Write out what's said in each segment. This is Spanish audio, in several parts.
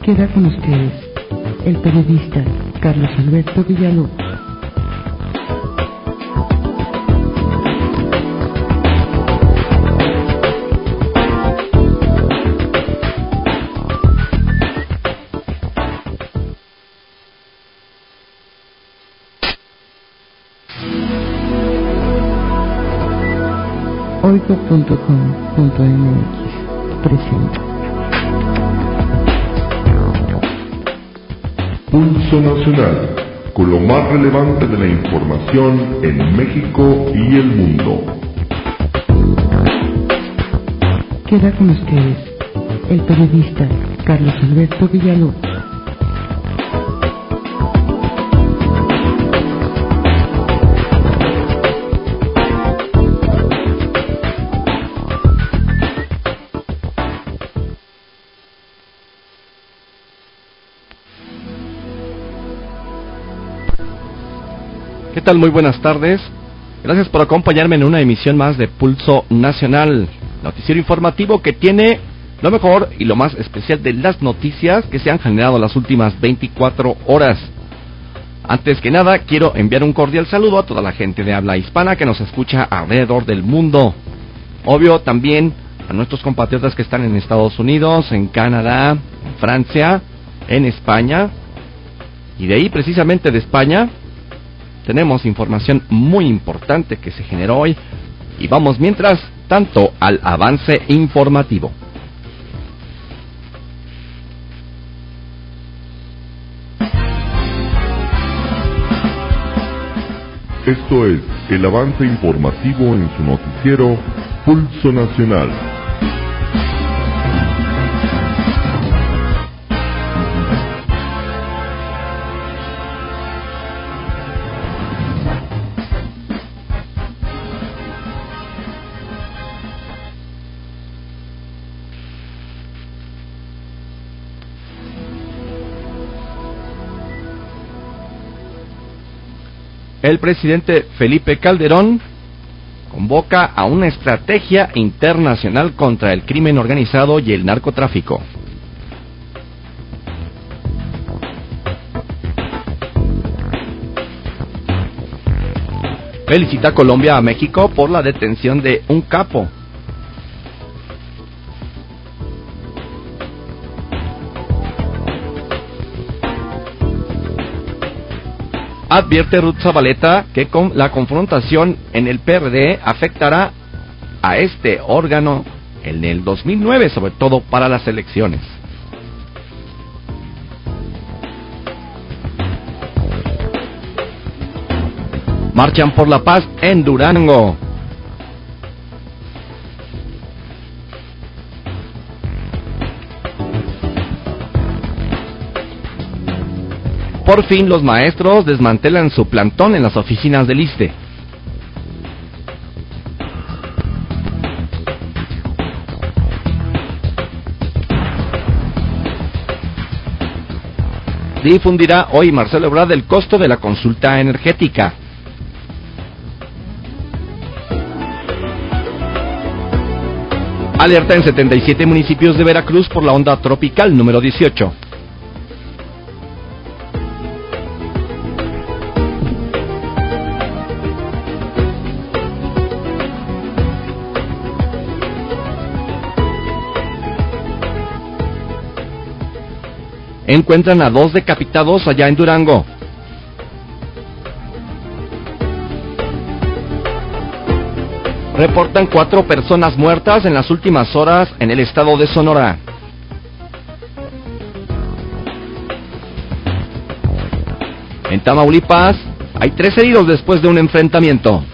Queda con ustedes el periodista Carlos Alberto Villalobos. Oigo.com.mx presenta Pulso Nacional, con lo más relevante de la información en México y el mundo. Queda con ustedes el periodista Carlos Alberto Villalobos. ¿Qué tal? Muy buenas tardes. Gracias por acompañarme en una emisión más de Pulso Nacional, noticiero informativo que tiene lo mejor y lo más especial de las noticias que se han generado las últimas 24 horas. Antes que nada, quiero enviar un cordial saludo a toda la gente de habla hispana que nos escucha alrededor del mundo. Obvio, también a nuestros compatriotas que están en Estados Unidos, en Canadá, en Francia, en España. Y de ahí, precisamente de España, tenemos información muy importante que se generó hoy y vamos mientras tanto al avance informativo. Esto es el avance informativo en su noticiero Pulso Nacional. El presidente Felipe Calderón convoca a una estrategia internacional contra el crimen organizado y el narcotráfico. Felicita Colombia a México por la detención de un capo. Advierte Ruth Zabaleta que con la confrontación en el PRD afectará a este órgano en el 2009, sobre todo para las elecciones. Marchan por la paz en Durango. Por fin los maestros desmantelan su plantón en las oficinas del ISSSTE. Difundirá hoy Marcelo Ebrard el costo de la consulta energética. Alerta en 77 municipios de Veracruz por la onda tropical número 18. Encuentran a 2 decapitados allá en Durango. Reportan 4 personas muertas en las últimas horas en el estado de Sonora. En Tamaulipas hay 3 heridos después de un enfrentamiento.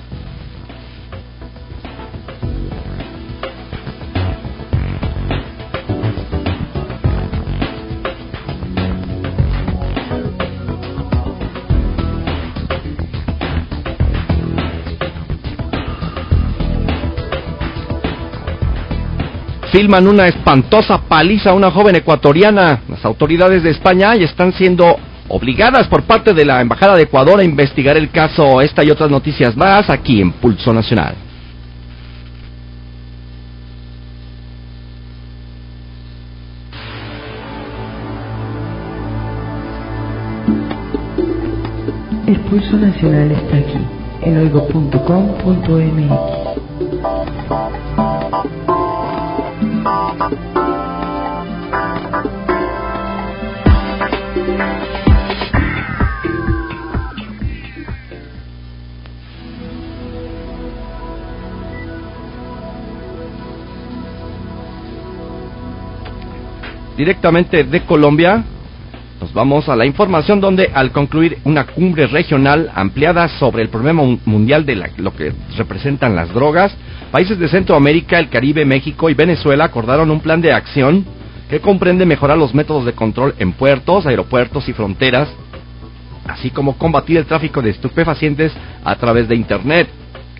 Filman una espantosa paliza a una joven ecuatoriana. Las autoridades de España ya están siendo obligadas por parte de la Embajada de Ecuador a investigar el caso. Esta y otras noticias más aquí en Pulso Nacional. El pulso nacional está aquí, en oigo.com.mx. Directamente de Colombia, nos vamos a la información donde al concluir una cumbre regional ampliada sobre el problema mundial de lo que representan las drogas, países de Centroamérica, el Caribe, México y Venezuela acordaron un plan de acción que comprende mejorar los métodos de control en puertos, aeropuertos y fronteras, así como combatir el tráfico de estupefacientes a través de Internet.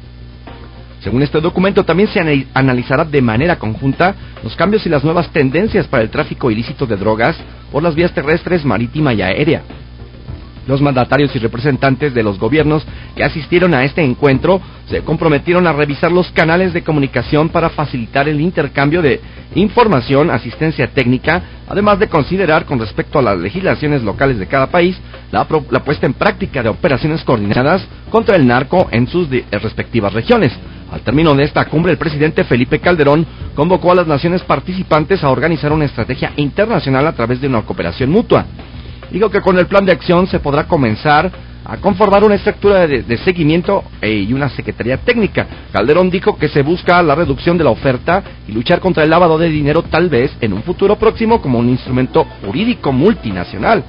Según este documento, también se analizará de manera conjunta los cambios y las nuevas tendencias para el tráfico ilícito de drogas por las vías terrestres, marítima y aérea. Los mandatarios y representantes de los gobiernos que asistieron a este encuentro se comprometieron a revisar los canales de comunicación para facilitar el intercambio de información, asistencia técnica, además de considerar con respecto a las legislaciones locales de cada país la puesta en práctica de operaciones coordinadas contra el narco en sus respectivas regiones. Al término de esta cumbre, el presidente Felipe Calderón convocó a las naciones participantes a organizar una estrategia internacional a través de una cooperación mutua. Dijo que con el plan de acción se podrá comenzar a conformar una estructura de seguimiento y una secretaría técnica. Calderón dijo que se busca la reducción de la oferta y luchar contra el lavado de dinero, tal vez en un futuro próximo, como un instrumento jurídico multinacional.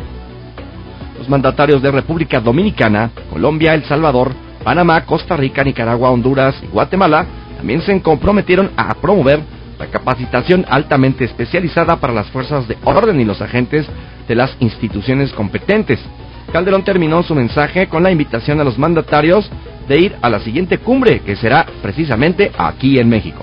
Los mandatarios de República Dominicana, Colombia, El Salvador, Panamá, Costa Rica, Nicaragua, Honduras y Guatemala también se comprometieron a promover la capacitación altamente especializada para las fuerzas de orden y los agentes de las instituciones competentes. Calderón terminó su mensaje con la invitación a los mandatarios de ir a la siguiente cumbre, que será precisamente aquí en México.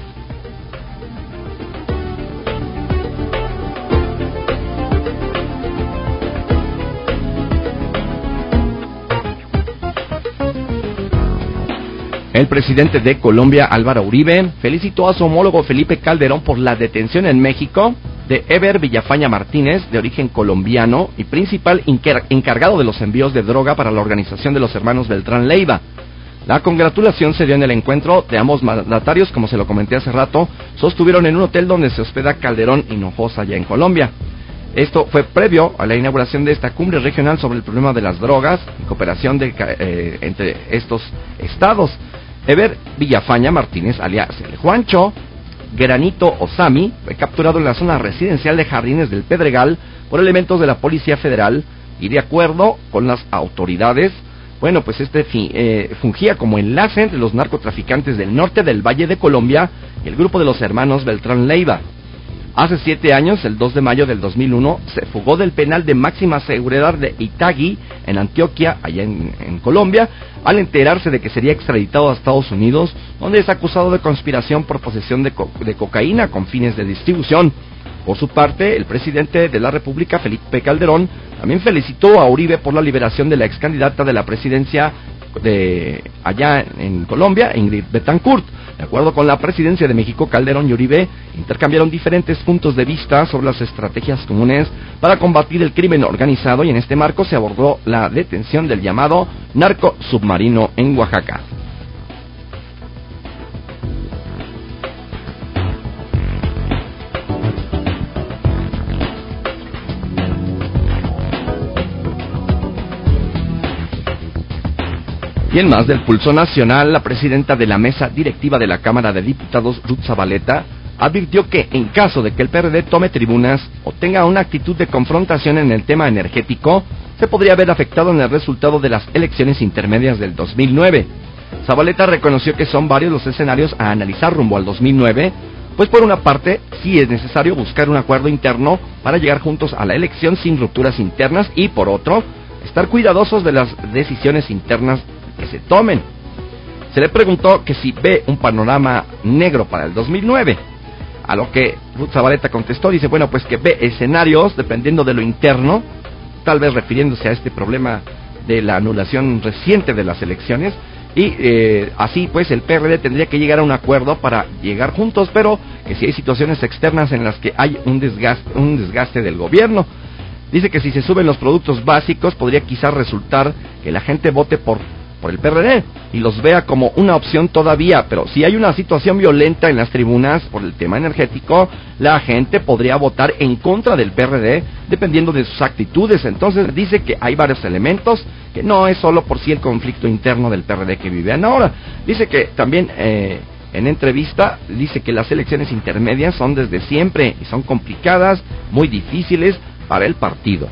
El presidente de Colombia, Álvaro Uribe, felicitó a su homólogo Felipe Calderón por la detención en México de Eber Villafaña Martínez, de origen colombiano y principal encargado de los envíos de droga para la organización de los hermanos Beltrán Leiva. La congratulación se dio en el encuentro de ambos mandatarios, como se lo comenté hace rato, sostuvieron en un hotel donde se hospeda Calderón Hinojosa, allá en Colombia. Esto fue previo a la inauguración de esta cumbre regional sobre el problema de las drogas, en cooperación entre estos estados. Eber Villafaña Martínez, alias el Juancho Granito Osami, fue capturado en la zona residencial de Jardines del Pedregal por elementos de la Policía Federal y, de acuerdo con las autoridades, bueno, pues fungía como enlace entre los narcotraficantes del norte del Valle de Colombia y el grupo de los hermanos Beltrán Leiva. Hace 7 años, el 2 de mayo del 2001, se fugó del penal de máxima seguridad de Itagüí, en Antioquia, allá en Colombia, al enterarse de que sería extraditado a Estados Unidos, donde es acusado de conspiración por posesión de cocaína con fines de distribución. Por su parte, el presidente de la República, Felipe Calderón, también felicitó a Uribe por la liberación de la ex candidata de la presidencia de allá en Colombia, Ingrid Betancourt. De acuerdo con la presidencia de México, Calderón y Uribe intercambiaron diferentes puntos de vista sobre las estrategias comunes para combatir el crimen organizado, y en este marco se abordó la detención del llamado narco submarino en Oaxaca. Y en más del pulso nacional, la presidenta de la mesa directiva de la Cámara de Diputados, Ruth Zabaleta, advirtió que en caso de que el PRD tome tribunas o tenga una actitud de confrontación en el tema energético, se podría ver afectado en el resultado de las elecciones intermedias del 2009. Zabaleta reconoció que son varios los escenarios a analizar rumbo al 2009, pues por una parte sí es necesario buscar un acuerdo interno para llegar juntos a la elección sin rupturas internas, y por otro, estar cuidadosos de las decisiones internas que se tomen. Se le preguntó que si ve un panorama negro para el 2009, a lo que Ruth Zabaleta contestó, dice, bueno, pues que ve escenarios dependiendo de lo interno, tal vez refiriéndose a este problema de la anulación reciente de las elecciones, y así pues el PRD tendría que llegar a un acuerdo para llegar juntos, pero que si hay situaciones externas en las que hay un desgaste del gobierno. Dice que si se suben los productos básicos podría quizás resultar que la gente vote por el PRD y los vea como una opción todavía, pero si hay una situación violenta en las tribunas por el tema energético, la gente podría votar en contra del PRD dependiendo de sus actitudes. Entonces dice que hay varios elementos, que no es solo por sí el conflicto interno del PRD que viven ahora. Dice que también en entrevista dice que las elecciones intermedias son desde siempre y son complicadas, muy difíciles para el partido.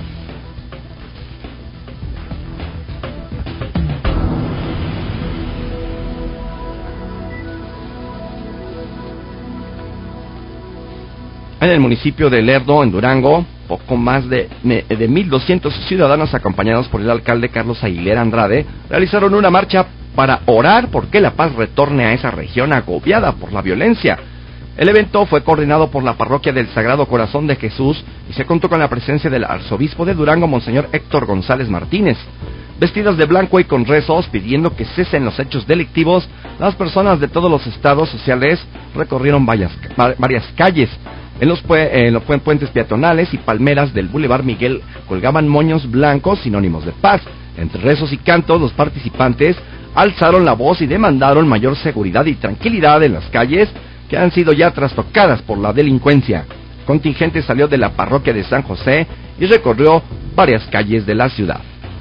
En el municipio de Lerdo, en Durango, poco más de 1,200 ciudadanos acompañados por el alcalde Carlos Aguilera Andrade realizaron una marcha para orar porque la paz retorne a esa región agobiada por la violencia. El evento fue coordinado por la parroquia del Sagrado Corazón de Jesús y se contó con la presencia del arzobispo de Durango, Monseñor Héctor González Martínez. Vestidas de blanco y con rezos pidiendo que cesen los hechos delictivos, las personas de todos los estados sociales recorrieron varias calles. En los puentes peatonales y palmeras del Boulevard Miguel colgaban moños blancos sinónimos de paz. Entre rezos y cantos, los participantes alzaron la voz y demandaron mayor seguridad y tranquilidad en las calles que han sido ya trastocadas por la delincuencia. El contingente salió de la parroquia de San José y recorrió varias calles de la ciudad.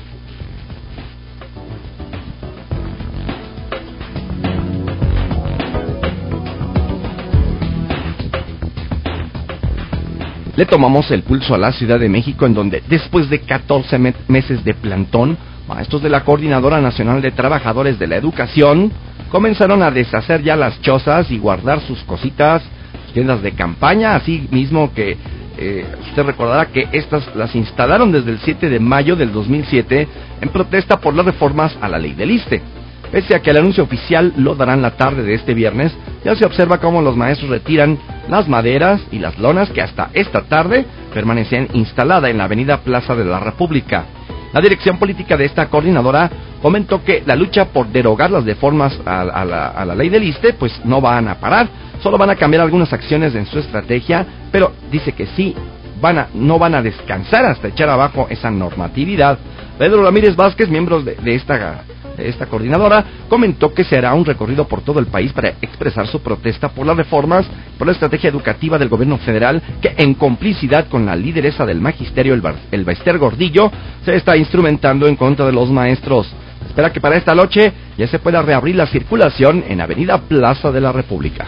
Le tomamos el pulso a la Ciudad de México, en donde después de 14 meses de plantón, maestros de la Coordinadora Nacional de Trabajadores de la Educación comenzaron a deshacer ya las chozas y guardar sus cositas, sus tiendas de campaña, así mismo que usted recordará que estas las instalaron desde el 7 de mayo del 2007 en protesta por las reformas a la ley del ISSSTE. Pese a que el anuncio oficial lo darán la tarde de este viernes, ya se observa cómo los maestros retiran las maderas y las lonas que hasta esta tarde permanecían instaladas en la avenida Plaza de la República. La dirección política de esta coordinadora comentó que la lucha por derogar las reformas a la ley del ISSSTE pues no van a parar, solo van a cambiar algunas acciones en su estrategia, pero dice que sí, no van a descansar hasta echar abajo esa normatividad. Pedro Ramírez Vázquez, miembro de esta coordinadora, comentó que se hará un recorrido por todo el país para expresar su protesta por las reformas, por la estrategia educativa del gobierno federal, que en complicidad con la lideresa del magisterio, el Bester Gordillo, se está instrumentando en contra de los maestros. Espera que para esta noche ya se pueda reabrir la circulación en Avenida Plaza de la República.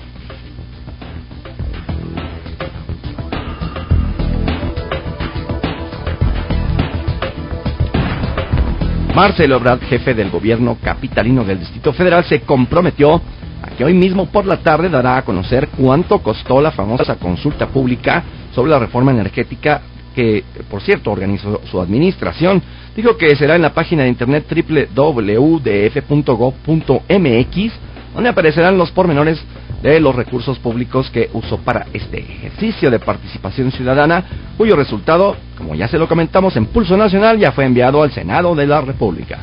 Marcelo Ebrard, jefe del gobierno capitalino del Distrito Federal, se comprometió a que hoy mismo por la tarde dará a conocer cuánto costó la famosa consulta pública sobre la reforma energética que, por cierto, organizó su administración. Dijo que será en la página de internet www.df.gov.mx, donde aparecerán los pormenores de los recursos públicos que usó para este ejercicio de participación ciudadana, cuyo resultado, como ya se lo comentamos en Pulso Nacional, ya fue enviado al Senado de la República.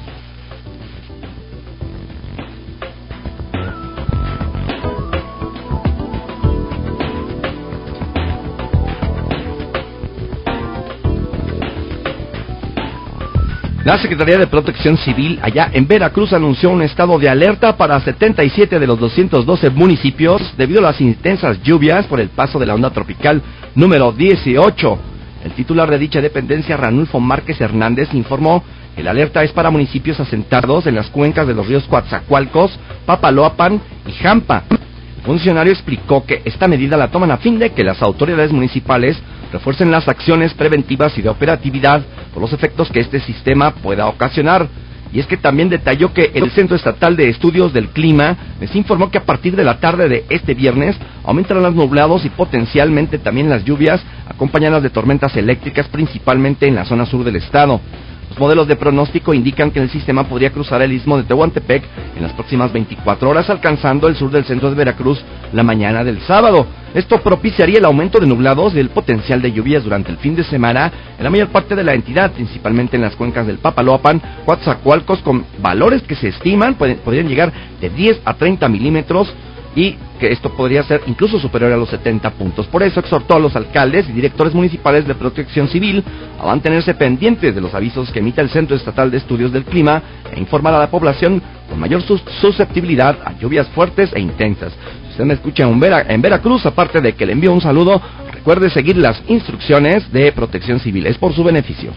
La Secretaría de Protección Civil allá en Veracruz anunció un estado de alerta para 77 de los 212 municipios debido a las intensas lluvias por el paso de la onda tropical número 18. El titular de dicha dependencia, Ranulfo Márquez Hernández, informó que la alerta es para municipios asentados en las cuencas de los ríos Coatzacoalcos, Papaloapan y Jampa. El funcionario explicó que esta medida la toman a fin de que las autoridades municipales refuercen las acciones preventivas y de operatividad por los efectos que este sistema pueda ocasionar. Y es que también detalló que el Centro Estatal de Estudios del Clima les informó que a partir de la tarde de este viernes aumentarán los nublados y potencialmente también las lluvias, acompañadas de tormentas eléctricas, principalmente en la zona sur del estado. Los modelos de pronóstico indican que el sistema podría cruzar el istmo de Tehuantepec en las próximas 24 horas, alcanzando el sur del centro de Veracruz la mañana del sábado. Esto propiciaría el aumento de nublados y el potencial de lluvias durante el fin de semana en la mayor parte de la entidad, principalmente en las cuencas del Papaloapan, Coatzacoalcos, con valores que se estiman podrían llegar de 10 a 30 milímetros, y que esto podría ser incluso superior a los 70 puntos. Por eso exhortó a los alcaldes y directores municipales de Protección Civil a mantenerse pendientes de los avisos que emite el Centro Estatal de Estudios del Clima e informar a la población con mayor susceptibilidad a lluvias fuertes e intensas. Si usted me escucha en Veracruz, aparte de que le envío un saludo, recuerde seguir las instrucciones de Protección Civil, es por su beneficio.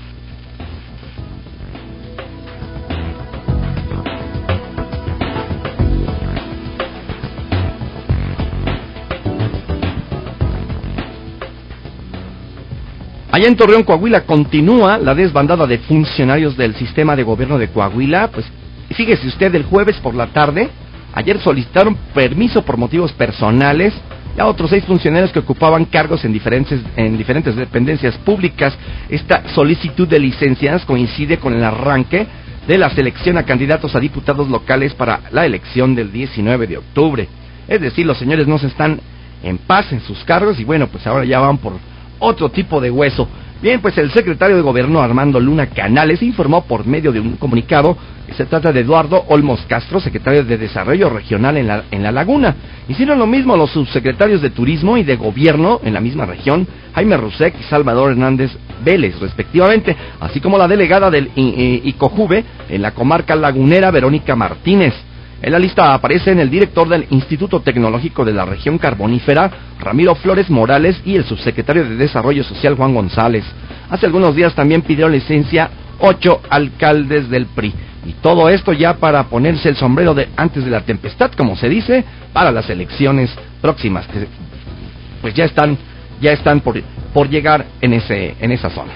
Allá en Torreón, Coahuila, continúa la desbandada de funcionarios del sistema de gobierno de Coahuila. Pues fíjese usted, el jueves por la tarde, ayer solicitaron permiso por motivos personales a otros 6 funcionarios que ocupaban cargos en diferentes dependencias públicas. Esta solicitud de licencias coincide con el arranque de la selección a candidatos a diputados locales para la elección del 19 de octubre. Es decir, los señores no se están en paz en sus cargos y bueno, pues ahora ya van por otro tipo de hueso. Bien, pues el secretario de Gobierno, Armando Luna Canales, informó por medio de un comunicado que se trata de Eduardo Olmos Castro, secretario de Desarrollo Regional en la Laguna. Hicieron lo mismo los subsecretarios de Turismo y de Gobierno en la misma región, Jaime Rusek y Salvador Hernández Vélez, respectivamente, así como la delegada del ICOJUVE en la comarca lagunera, Verónica Martínez. En la lista aparecen el director del Instituto Tecnológico de la Región Carbonífera, Ramiro Flores Morales, y el subsecretario de Desarrollo Social, Juan González. Hace algunos días también pidieron licencia 8 alcaldes del PRI. Y todo esto ya para ponerse el sombrero de antes de la tempestad, como se dice, para las elecciones próximas, que pues ya están por llegar en esa zona.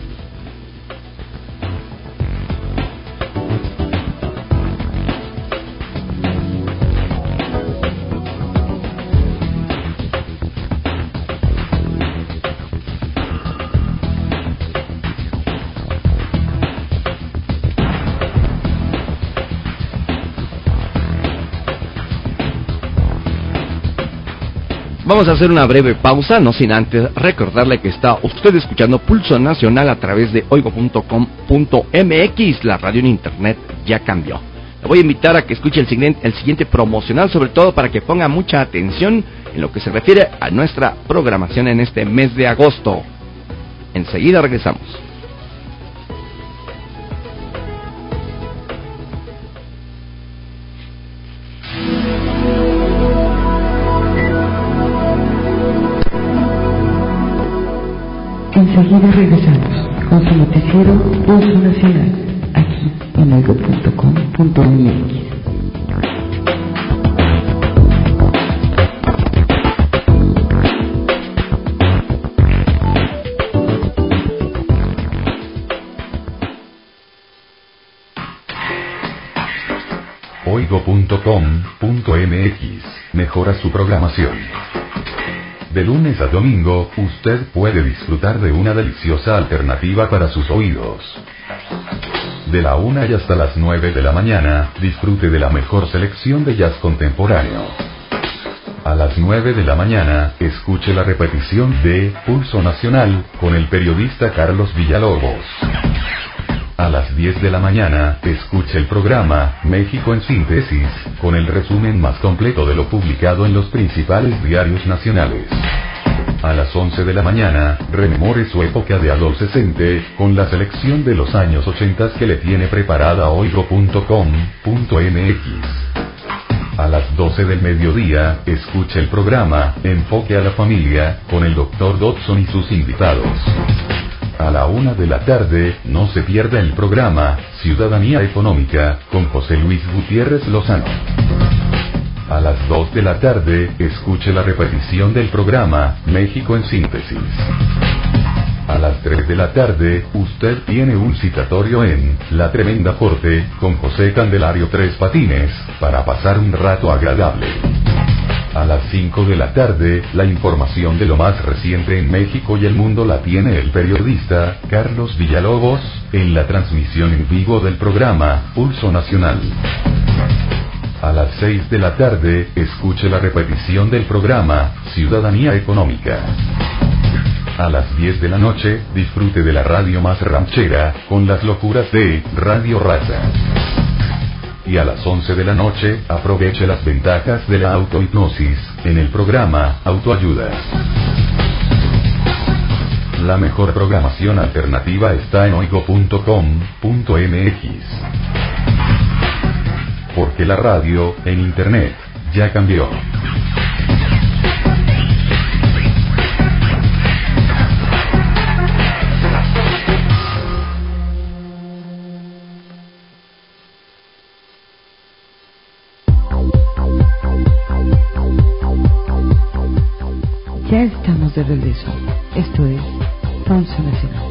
Vamos a hacer una breve pausa, no sin antes recordarle que está usted escuchando Pulso Nacional a través de oigo.com.mx. La radio en internet ya cambió. Le voy a invitar a que escuche el siguiente promocional, sobre todo para que ponga mucha atención en lo que se refiere a nuestra programación en este mes de agosto. Enseguida regresamos. Enseguida regresamos con su noticiero Pulso Nacional, aquí en oigo.com.mx. Oigo.com.mx mejora su programación. De lunes a domingo, usted puede disfrutar de una deliciosa alternativa para sus oídos. De la 1 y hasta las 9 de la mañana, disfrute de la mejor selección de jazz contemporáneo. A las 9 de la mañana, escuche la repetición de Pulso Nacional con el periodista Carlos Villalobos. A las 10 de la mañana, escuche el programa México en Síntesis, con el resumen más completo de lo publicado en los principales diarios nacionales. A las 11 de la mañana, rememore su época de adolescente, con la selección de los años 80 que le tiene preparada oigo.com.mx. A las 12 del mediodía, escuche el programa Enfoque a la Familia, con el Dr. Dodson y sus invitados. A la 1 de la tarde, no se pierda el programa Ciudadanía Económica, con José Luis Gutiérrez Lozano. A las 2 de la tarde, escuche la repetición del programa México en Síntesis. A las 3 de la tarde, usted tiene un citatorio en La Tremenda Corte, con José Candelario Tres Patines, para pasar un rato agradable. A las 5 de la tarde, la información de lo más reciente en México y el mundo la tiene el periodista Carlos Villalobos, en la transmisión en vivo del programa Pulso Nacional. A las 6 de la tarde, escuche la repetición del programa Ciudadanía Económica. A las 10 de la noche, disfrute de la radio más ranchera, con las locuras de Radio Raza. Y a las 11 de la noche, aproveche las ventajas de la autohipnosis, en el programa Autoayuda. La mejor programación alternativa está en oigo.com.mx. Porque la radio, en internet, ya cambió. Ya estamos de regreso. Esto es Pulso Nacional.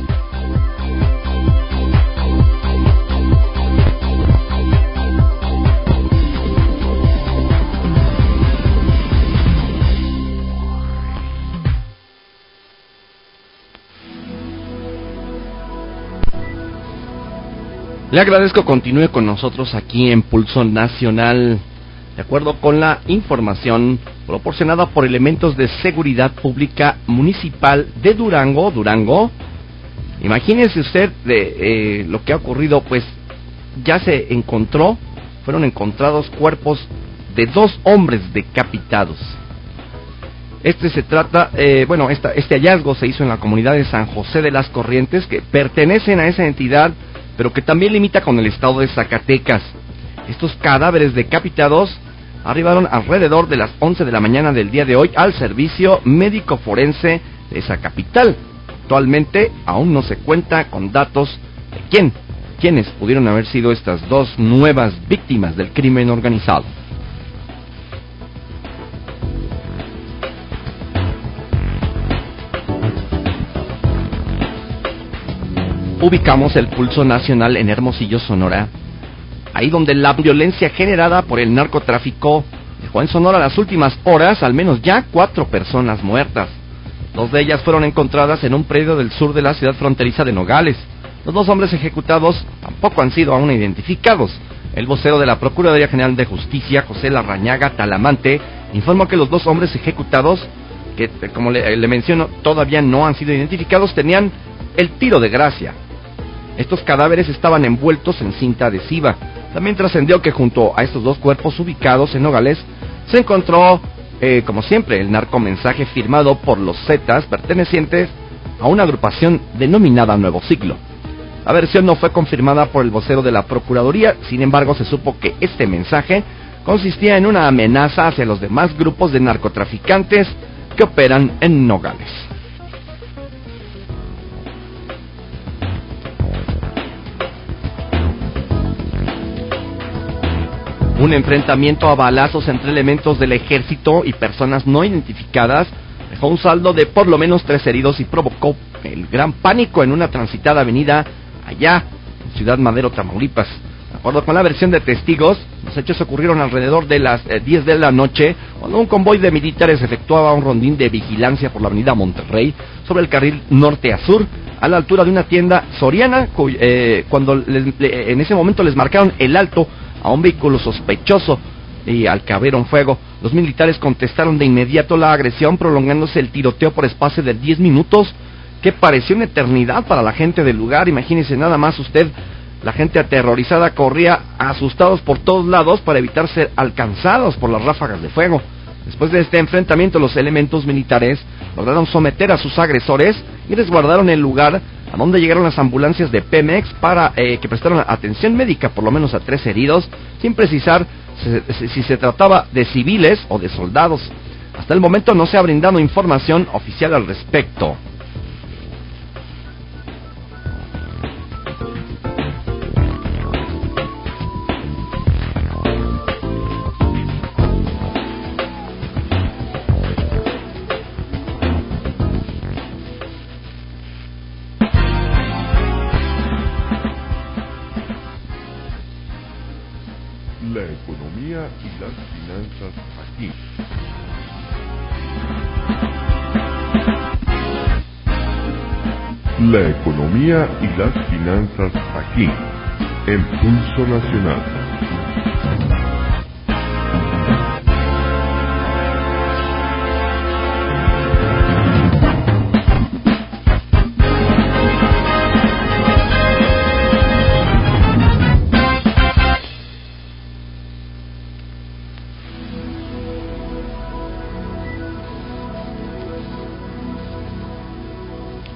Le agradezco continúe con nosotros aquí en Pulso Nacional. De acuerdo con la información proporcionada por elementos de seguridad pública municipal de Durango, imagínese usted de lo que ha ocurrido, pues ya fueron encontrados cuerpos de 2 hombres decapitados. Este hallazgo se hizo en la comunidad de San José de las Corrientes, que pertenecen a esa entidad, pero que también limita con el estado de Zacatecas. Estos cadáveres decapitados arribaron alrededor de las 11 de la mañana del día de hoy al servicio médico forense de esa capital. Actualmente aún no se cuenta con datos de quiénes pudieron haber sido estas 2 nuevas víctimas del crimen organizado. Ubicamos el Pulso Nacional en Hermosillo, Sonora, ahí donde la violencia generada por el narcotráfico dejó en Sonora las últimas horas al menos ya 4 personas muertas. 2 de ellas fueron encontradas en un predio del sur de la ciudad fronteriza de Nogales. Los 2 hombres ejecutados tampoco han sido aún identificados. El vocero de la Procuraduría General de Justicia, José Larrañaga Talamante, informó que los 2 hombres ejecutados, que como le menciono, todavía no han sido identificados, tenían el tiro de gracia. Estos cadáveres estaban envueltos en cinta adhesiva. También trascendió que junto a estos 2 cuerpos ubicados en Nogales se encontró, como siempre, el narcomensaje firmado por los Zetas pertenecientes a una agrupación denominada Nuevo Siglo. La versión no fue confirmada por el vocero de la Procuraduría, sin embargo se supo que este mensaje consistía en una amenaza hacia los demás grupos de narcotraficantes que operan en Nogales. Un enfrentamiento a balazos entre elementos del ejército y personas no identificadas dejó un saldo de por lo menos 3 heridos y provocó el gran pánico en una transitada avenida allá en Ciudad Madero, Tamaulipas. De acuerdo con la versión de testigos, los hechos ocurrieron alrededor de las 10 de la noche, cuando un convoy de militares efectuaba un rondín de vigilancia por la avenida Monterrey sobre el carril norte a sur, a la altura de una tienda soriana, cuando en ese momento les marcaron el alto a un vehículo sospechoso y al que abrieron fuego. Los militares contestaron de inmediato la agresión, prolongándose el tiroteo por espacio de 10 minutos, que pareció una eternidad para la gente del lugar. Imagínese nada más usted, la gente aterrorizada corría asustados por todos lados para evitar ser alcanzados por las ráfagas de fuego. Después de este enfrentamiento, los elementos militares lograron someter a sus agresores y resguardaron el lugar, a donde llegaron las ambulancias de Pemex para que prestaron atención médica por lo menos a 3 heridos, sin precisar si se trataba de civiles o de soldados. Hasta el momento no se ha brindado información oficial al respecto. La economía y las finanzas aquí. La economía y las finanzas aquí, en Pulso Nacional.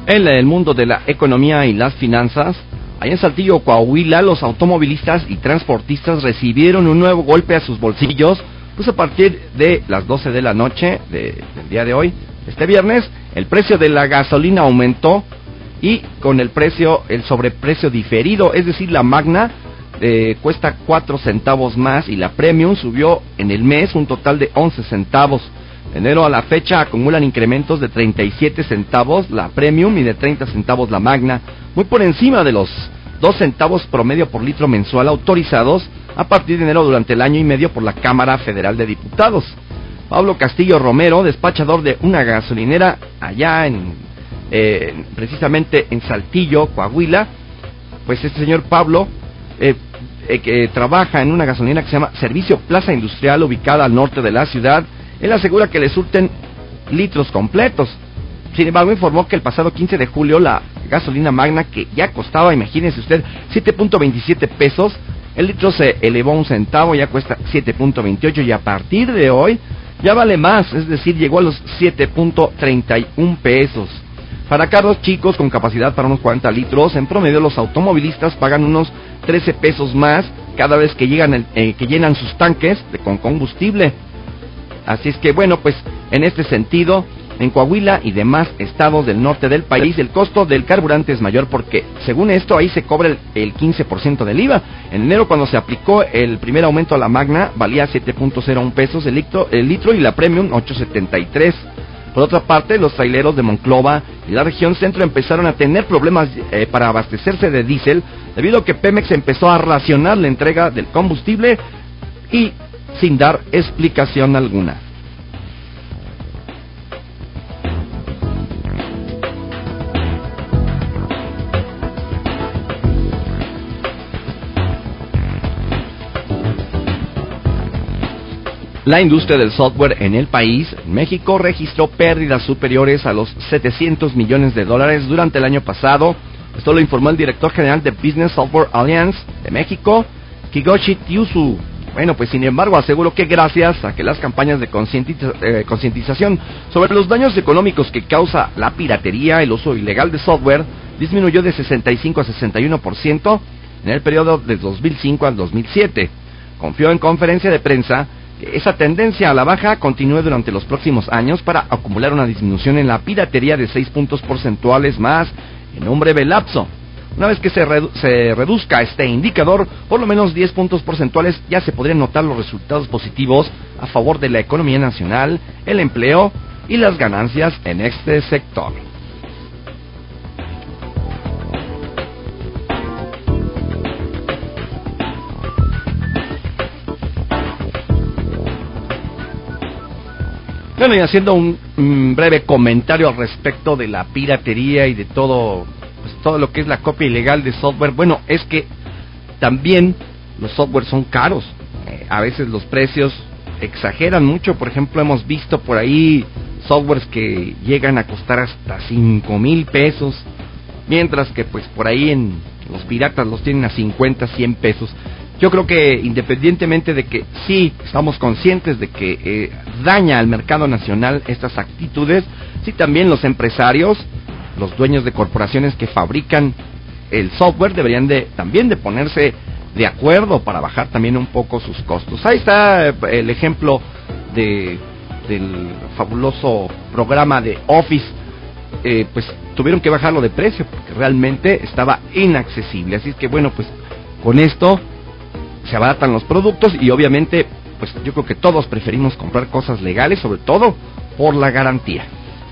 En el mundo de la economía y las finanzas, allá en Saltillo, Coahuila, los automovilistas y transportistas recibieron un nuevo golpe a sus bolsillos, pues a partir de las 12 de la noche del día de hoy, este viernes, el precio de la gasolina aumentó y con el sobreprecio diferido, es decir, la Magna cuesta 4 centavos más y la Premium subió en el mes un total de 11 centavos. De enero a la fecha acumulan incrementos de 37 centavos la Premium y de 30 centavos la Magna, muy por encima de los 2 centavos promedio por litro mensual autorizados a partir de enero durante el año y medio por la Cámara Federal de Diputados. Pablo Castillo Romero, despachador de una gasolinera allá precisamente en Saltillo, Coahuila, pues este señor Pablo que trabaja en una gasolinera que se llama Servicio Plaza Industrial, ubicada al norte de la ciudad. Él asegura que le surten litros completos. Sin embargo, informó que el pasado 15 de julio la gasolina Magna, que ya costaba, imagínese usted, 7.27 pesos, el litro se elevó un centavo, ya cuesta 7.28 y a partir de hoy ya vale más, es decir, llegó a los 7.31 pesos. Para carros chicos con capacidad para unos 40 litros, en promedio los automovilistas pagan unos 13 pesos más cada vez que llenan sus tanques con combustible. Así es que bueno, pues en este sentido, en Coahuila y demás estados del norte del país, el costo del carburante es mayor porque, según esto, ahí se cobra el 15% del IVA. En enero, cuando se aplicó el primer aumento a la Magna, valía 7.01 pesos el litro y la Premium 8.73. Por otra parte, los traileros de Monclova y la región centro empezaron a tener problemas para abastecerse de diésel, debido a que Pemex empezó a racionar la entrega del combustible y sin dar explicación alguna. La industria del software en el país, México, registró pérdidas superiores a los 700 millones de dólares durante el año pasado. Esto lo informó el director general de Business Software Alliance de México, Kigoshi Tyusu. Bueno, pues sin embargo aseguró que gracias a que las campañas de concientización sobre los daños económicos que causa la piratería, el uso ilegal de software, disminuyó de 65 a 61% en el periodo de 2005 al 2007. Confió en conferencia de prensa que esa tendencia a la baja continúe durante los próximos años para acumular una disminución en la piratería de 6 puntos porcentuales más en un breve lapso. Una vez que se reduzca este indicador, por lo menos 10 puntos porcentuales, ya se podrían notar los resultados positivos a favor de la economía nacional, el empleo y las ganancias en este sector. Bueno, y haciendo un breve comentario al respecto de la piratería y de todo lo que es la copia ilegal de software, bueno, es que también los softwares son caros. A veces los precios exageran mucho. Por ejemplo, hemos visto por ahí softwares que llegan a costar hasta 5,000 pesos, mientras que pues por ahí en los piratas los tienen a 50, 100 pesos. Yo creo que independientemente de que sí estamos conscientes de que daña al mercado nacional estas actitudes, sí también los empresarios, los dueños de corporaciones que fabrican el software deberían también de ponerse de acuerdo para bajar también un poco sus costos. Ahí está el ejemplo del fabuloso programa de Office. Pues tuvieron que bajarlo de precio porque realmente estaba inaccesible. Así es que bueno, pues con esto se abaratan los productos y obviamente pues yo creo que todos preferimos comprar cosas legales, sobre todo por la garantía.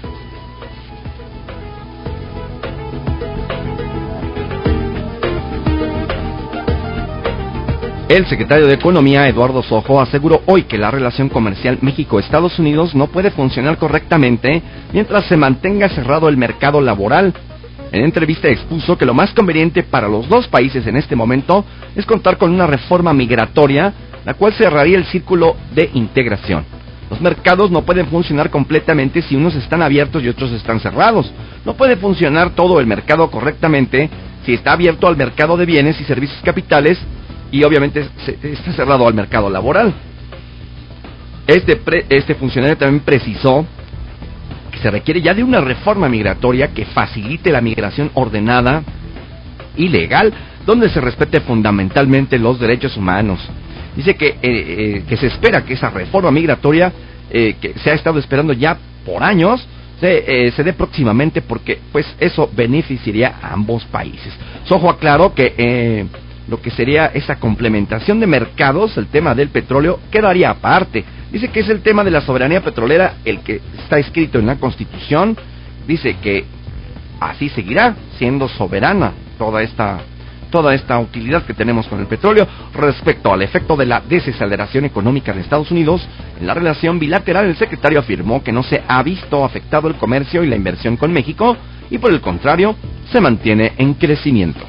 El secretario de Economía, Eduardo Sojo, aseguró hoy que la relación comercial México-Estados Unidos no puede funcionar correctamente mientras se mantenga cerrado el mercado laboral. En entrevista expuso que lo más conveniente para los dos países en este momento es contar con una reforma migratoria, la cual cerraría el círculo de integración. Los mercados no pueden funcionar completamente si unos están abiertos y otros están cerrados. No puede funcionar todo el mercado correctamente si está abierto al mercado de bienes y servicios capitales y obviamente está cerrado al mercado laboral. Este funcionario también precisó que se requiere ya de una reforma migratoria que facilite la migración ordenada y legal, donde se respete fundamentalmente los derechos humanos. Dice que se espera que esa reforma migratoria, que se ha estado esperando ya por años, se dé próximamente, porque pues eso beneficiaría a ambos países. Sojo aclaró que lo que sería esa complementación de mercados, el tema del petróleo, quedaría aparte. Dice que es el tema de la soberanía petrolera el que está escrito en la Constitución. Dice que así seguirá siendo soberana toda esta utilidad que tenemos con el petróleo. Respecto al efecto de la desaceleración económica de Estados Unidos en la relación bilateral, el secretario afirmó que no se ha visto afectado el comercio y la inversión con México, y por el contrario, se mantiene en crecimiento.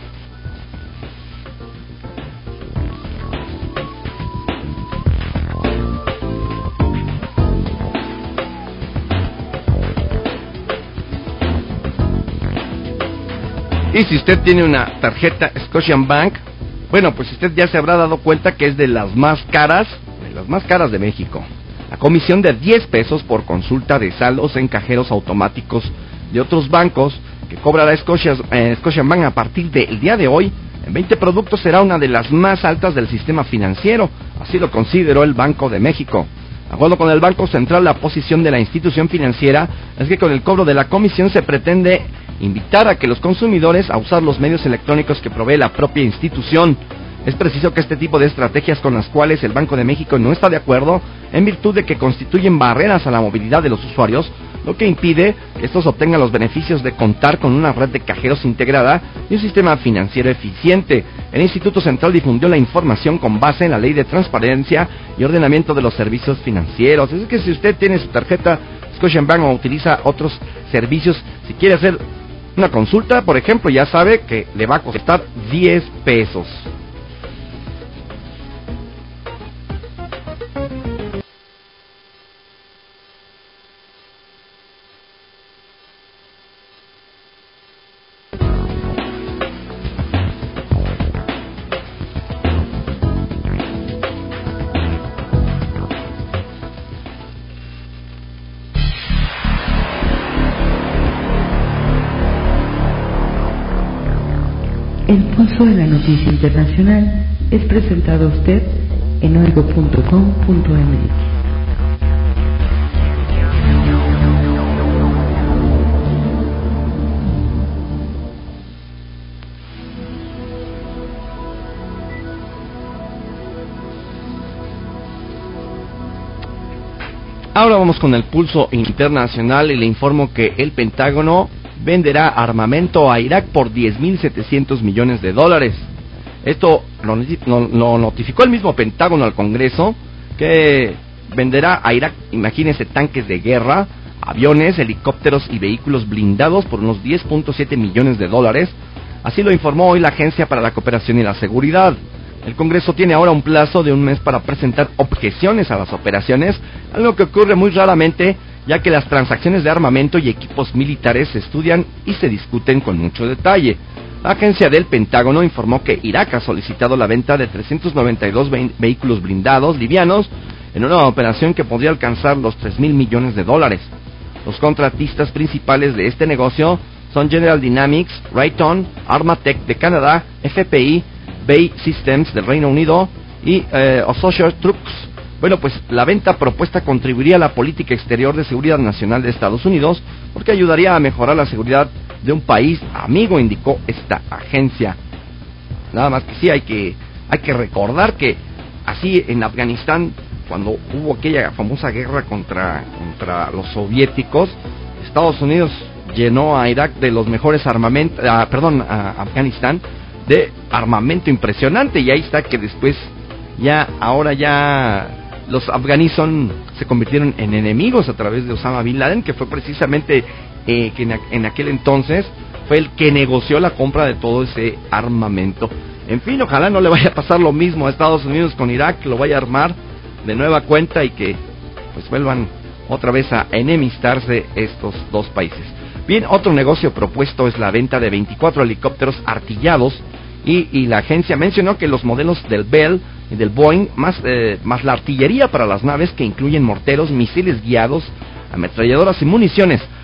Y si usted tiene una tarjeta Scotiabank, bueno, pues usted ya se habrá dado cuenta que es de las más caras de México. La comisión de 10 pesos por consulta de saldos en cajeros automáticos de otros bancos que cobrará Scotiabank a partir del día de hoy en 20 productos será una de las más altas del sistema financiero, así lo consideró el Banco de México. De acuerdo con el Banco Central, la posición de la institución financiera es que con el cobro de la comisión se pretende invitar a que los consumidores a usar los medios electrónicos que provee la propia institución. Es preciso que este tipo de estrategias, con las cuales el Banco de México no está de acuerdo, en virtud de que constituyen barreras a la movilidad de los usuarios, lo que impide que estos obtengan los beneficios de contar con una red de cajeros integrada y un sistema financiero eficiente. El Instituto Central difundió la información con base en la Ley de Transparencia y Ordenamiento de los Servicios Financieros. Es que si usted tiene su tarjeta Scotiabank o utiliza otros servicios, si quiere hacer una consulta, por ejemplo, ya sabe que le va a costar 10 pesos. El pulso de la noticia internacional es presentado a usted en oigo.com.mx. Ahora vamos con el pulso internacional y le informo que el Pentágono venderá armamento a Irak por $10.700 millones. Esto lo notificó el mismo Pentágono al Congreso, que venderá a Irak, imagínense, tanques de guerra, aviones, helicópteros y vehículos blindados por unos $10.7 millones. Así lo informó hoy la Agencia para la Cooperación y la Seguridad. El Congreso tiene ahora un plazo de un mes para presentar objeciones a las operaciones, algo que ocurre muy raramente, ya que las transacciones de armamento y equipos militares se estudian y se discuten con mucho detalle. La agencia del Pentágono informó que Irak ha solicitado la venta de 392 vehículos blindados livianos en una operación que podría alcanzar los $3.000 millones. Los contratistas principales de este negocio son General Dynamics, Raytheon, Armatech de Canadá, FPI, BAE Systems del Reino Unido y Associated Trucks. Bueno, pues la venta propuesta contribuiría a la política exterior de seguridad nacional de Estados Unidos, porque ayudaría a mejorar la seguridad de un país amigo, indicó esta agencia. Nada más que sí, hay que recordar que así en Afganistán, cuando hubo aquella famosa guerra contra los soviéticos, Estados Unidos llenó a Irak de los mejores armamentos, a Afganistán de armamento impresionante, y ahí está que después ahora los afganíes se convirtieron en enemigos a través de Osama Bin Laden, que fue precisamente que en aquel entonces fue el que negoció la compra de todo ese armamento. En fin, ojalá no le vaya a pasar lo mismo a Estados Unidos con Irak, que lo vaya a armar de nueva cuenta y que pues vuelvan otra vez a enemistarse estos dos países. Bien, otro negocio propuesto es la venta de 24 helicópteros artillados, y la agencia mencionó que los modelos del Bell y del Boeing, más la artillería para las naves, que incluyen morteros, misiles guiados, ametralladoras y municiones,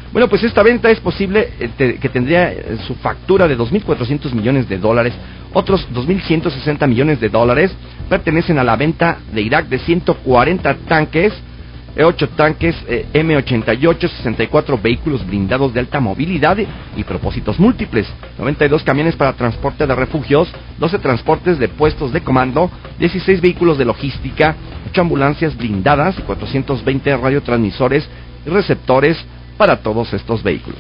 Bueno, pues esta venta es posible que tendría su factura de 2.400 millones de dólares. Otros 2.160 millones de dólares pertenecen a la venta de Irak de 140 tanques, 8 tanques M88, 64 vehículos blindados de alta movilidad y propósitos múltiples, 92 camiones para transporte de refugios, 12 transportes de puestos de comando, 16 vehículos de logística, 8 ambulancias blindadas y 420 radiotransmisores y receptores para todos estos vehículos.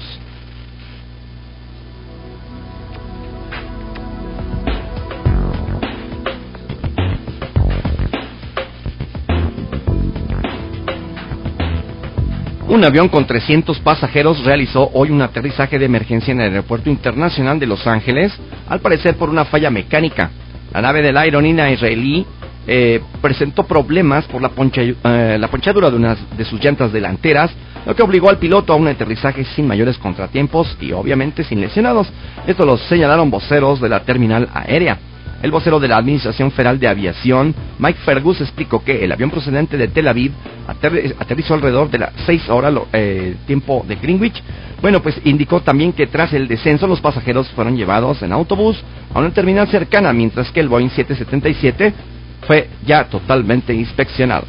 Un avión con 300 pasajeros realizó hoy un aterrizaje de emergencia en el Aeropuerto Internacional de Los Ángeles, al parecer por una falla mecánica. La nave de la aerolínea israelí presentó problemas por la ponchadura de una de sus llantas delanteras, lo que obligó al piloto a un aterrizaje sin mayores contratiempos y obviamente sin lesionados. Esto lo señalaron voceros de la terminal aérea. El vocero de la Administración Federal de Aviación, Mike Fergus, explicó que el avión procedente de Tel Aviv aterrizó alrededor de las 6 horas tiempo de Greenwich. Bueno, pues indicó también que tras el descenso los pasajeros fueron llevados en autobús a una terminal cercana, mientras que el Boeing 777 fue ya totalmente inspeccionado.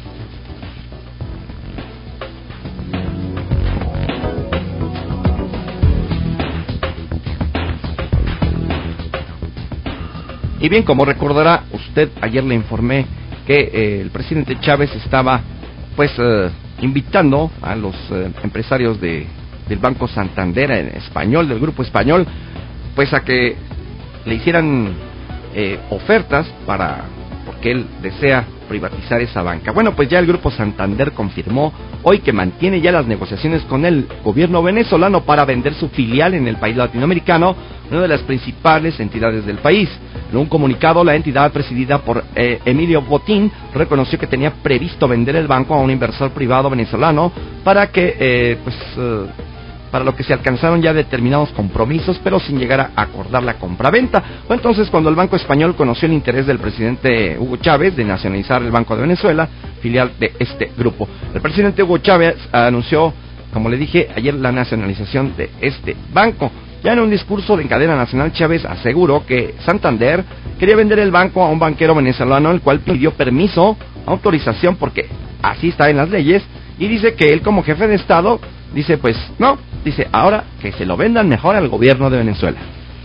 Y bien, como recordará usted, ayer le informé que el presidente Chávez estaba invitando a los empresarios del Banco Santander en español, del Grupo Español, pues a que le hicieran ofertas porque él desea privatizar esa banca. Bueno, pues ya el Grupo Santander confirmó hoy que mantiene ya las negociaciones con el gobierno venezolano para vender su filial en el país latinoamericano, una de las principales entidades del país. En un comunicado, la entidad presidida por Emilio Botín reconoció que tenía previsto vender el banco a un inversor privado venezolano para lo que se alcanzaron ya determinados compromisos, pero sin llegar a acordar la compraventa. Fue entonces cuando el Banco Español conoció el interés del presidente Hugo Chávez de nacionalizar el Banco de Venezuela, filial de este grupo. El presidente Hugo Chávez anunció, como le dije ayer, la nacionalización de este banco. Ya en un discurso de cadena nacional, Chávez aseguró que Santander quería vender el banco a un banquero venezolano, el cual pidió permiso, autorización, porque así está en las leyes, y dice que él como jefe de Estado, dice pues no, dice ahora que se lo vendan mejor al gobierno de Venezuela.